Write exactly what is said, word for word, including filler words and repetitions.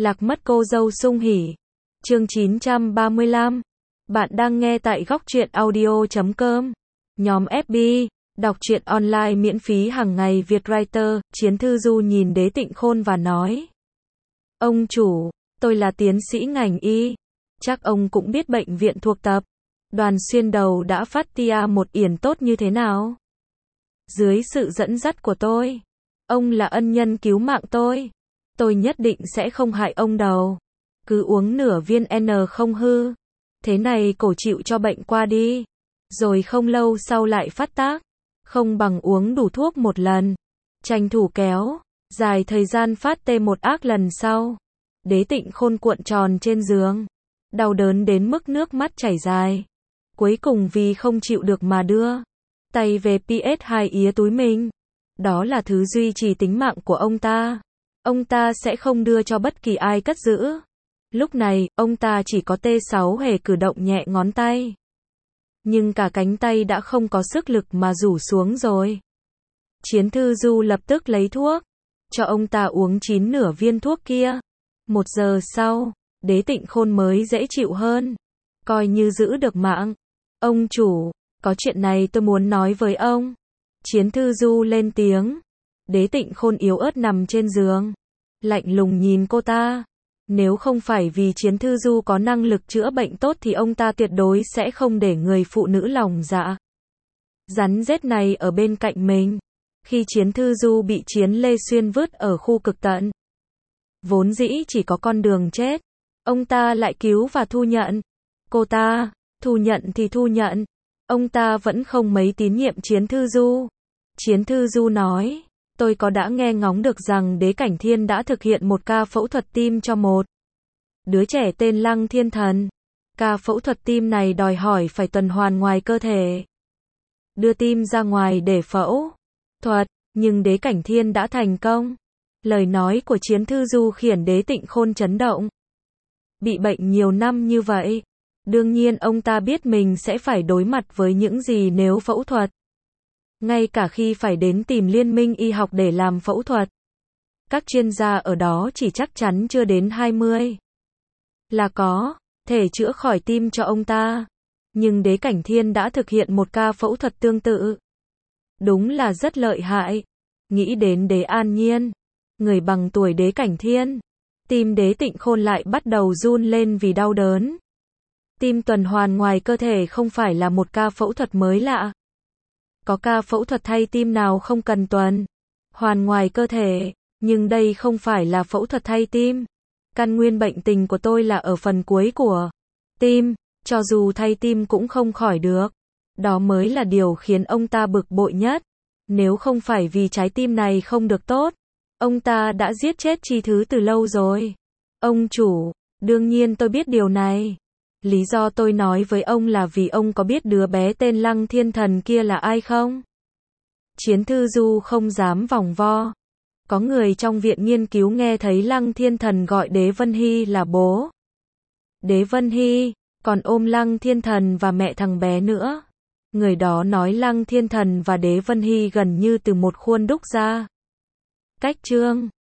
Lạc mất cô dâu sung hỉ. Chương chín trăm ba mươi lăm. Bạn đang nghe tại góc truyện audio chấm com. Nhóm ép bê, đọc truyện online miễn phí hàng ngày Việt Writer, Chiến Thư Du nhìn Đế Tịnh Khôn và nói. Ông chủ, tôi là tiến sĩ ngành y. Chắc ông cũng biết bệnh viện thuộc tập. Đoàn xuyên đầu đã phát tia một yển tốt như thế nào. Dưới sự dẫn dắt của tôi, ông là ân nhân cứu mạng tôi. Tôi nhất định sẽ không hại ông đâu. Cứ uống nửa viên N không hư. Thế này cổ chịu cho bệnh qua đi. Rồi không lâu sau lại phát tác. Không bằng uống đủ thuốc một lần. Tranh thủ kéo dài thời gian phát tê một ác lần sau. Đế Tịnh Khôn cuộn tròn trên giường. Đau đớn đến mức nước mắt chảy dài. Cuối cùng vì không chịu được mà đưa tay về pê ét hai ía túi mình. Đó là thứ duy trì tính mạng của ông ta. Ông ta sẽ không đưa cho bất kỳ ai cất giữ. Lúc này, ông ta chỉ có tê sáu hề cử động nhẹ ngón tay. Nhưng cả cánh tay đã không có sức lực mà rủ xuống rồi. Chiến Thư Du lập tức lấy thuốc, cho ông ta uống chín nửa viên thuốc kia. Một giờ sau, Đế Tịnh Khôn mới dễ chịu hơn. Coi như giữ được mạng. Ông chủ, có chuyện này tôi muốn nói với ông. Chiến Thư Du lên tiếng. Đế Tịnh Khôn yếu ớt nằm trên giường. Lạnh lùng nhìn cô ta. Nếu không phải vì Chiến Thư Du có năng lực chữa bệnh tốt thì ông ta tuyệt đối sẽ không để người phụ nữ lòng dạ rắn rết này ở bên cạnh mình. Khi Chiến Thư Du bị Chiến Lê Xuyên vứt ở khu cực tận, vốn dĩ chỉ có con đường chết, ông ta lại cứu và thu nhận. Cô ta, thu nhận thì thu nhận. Ông ta vẫn không mấy tín nhiệm Chiến Thư Du. Chiến Thư Du nói, tôi có đã nghe ngóng được rằng Đế Cảnh Thiên đã thực hiện một ca phẫu thuật tim cho một đứa trẻ tên Lăng Thiên Thần. Ca phẫu thuật tim này đòi hỏi phải tuần hoàn ngoài cơ thể, đưa tim ra ngoài để phẫu thuật, nhưng Đế Cảnh Thiên đã thành công. Lời nói của Chiến Thư Du khiến Đế Tịnh Khôn chấn động. Bị bệnh nhiều năm như vậy, đương nhiên ông ta biết mình sẽ phải đối mặt với những gì nếu phẫu thuật. Ngay cả khi phải đến tìm Liên minh y học để làm phẫu thuật, các chuyên gia ở đó chỉ chắc chắn chưa đến hai mươi là có thể chữa khỏi tim cho ông ta. Nhưng Đế Cảnh Thiên đã thực hiện một ca phẫu thuật tương tự. Đúng là rất lợi hại. Nghĩ đến Đế An Nhiên, người bằng tuổi Đế Cảnh Thiên, tim Đế Tịnh Khôn lại bắt đầu run lên vì đau đớn. Tim tuần hoàn ngoài cơ thể không phải là một ca phẫu thuật mới lạ. Có ca phẫu thuật thay tim nào không cần tuần hoàn ngoài cơ thể, nhưng đây không phải là phẫu thuật thay tim. Căn nguyên bệnh tình của tôi là ở phần cuối của tim, cho dù thay tim cũng không khỏi được. Đó mới là điều khiến ông ta bực bội nhất. Nếu không phải vì trái tim này không được tốt, ông ta đã giết chết Chi Thứ từ lâu rồi. Ông chủ, đương nhiên tôi biết điều này. Lý do tôi nói với ông là vì ông có biết đứa bé tên Lăng Thiên Thần kia là ai không? Chiến Thư Du không dám vòng vo. Có người trong viện nghiên cứu nghe thấy Lăng Thiên Thần gọi Đế Vân Hy là bố Đế Vân Hy, còn ôm Lăng Thiên Thần và mẹ thằng bé nữa. Người đó nói Lăng Thiên Thần và Đế Vân Hy gần như từ một khuôn đúc ra. Cách chương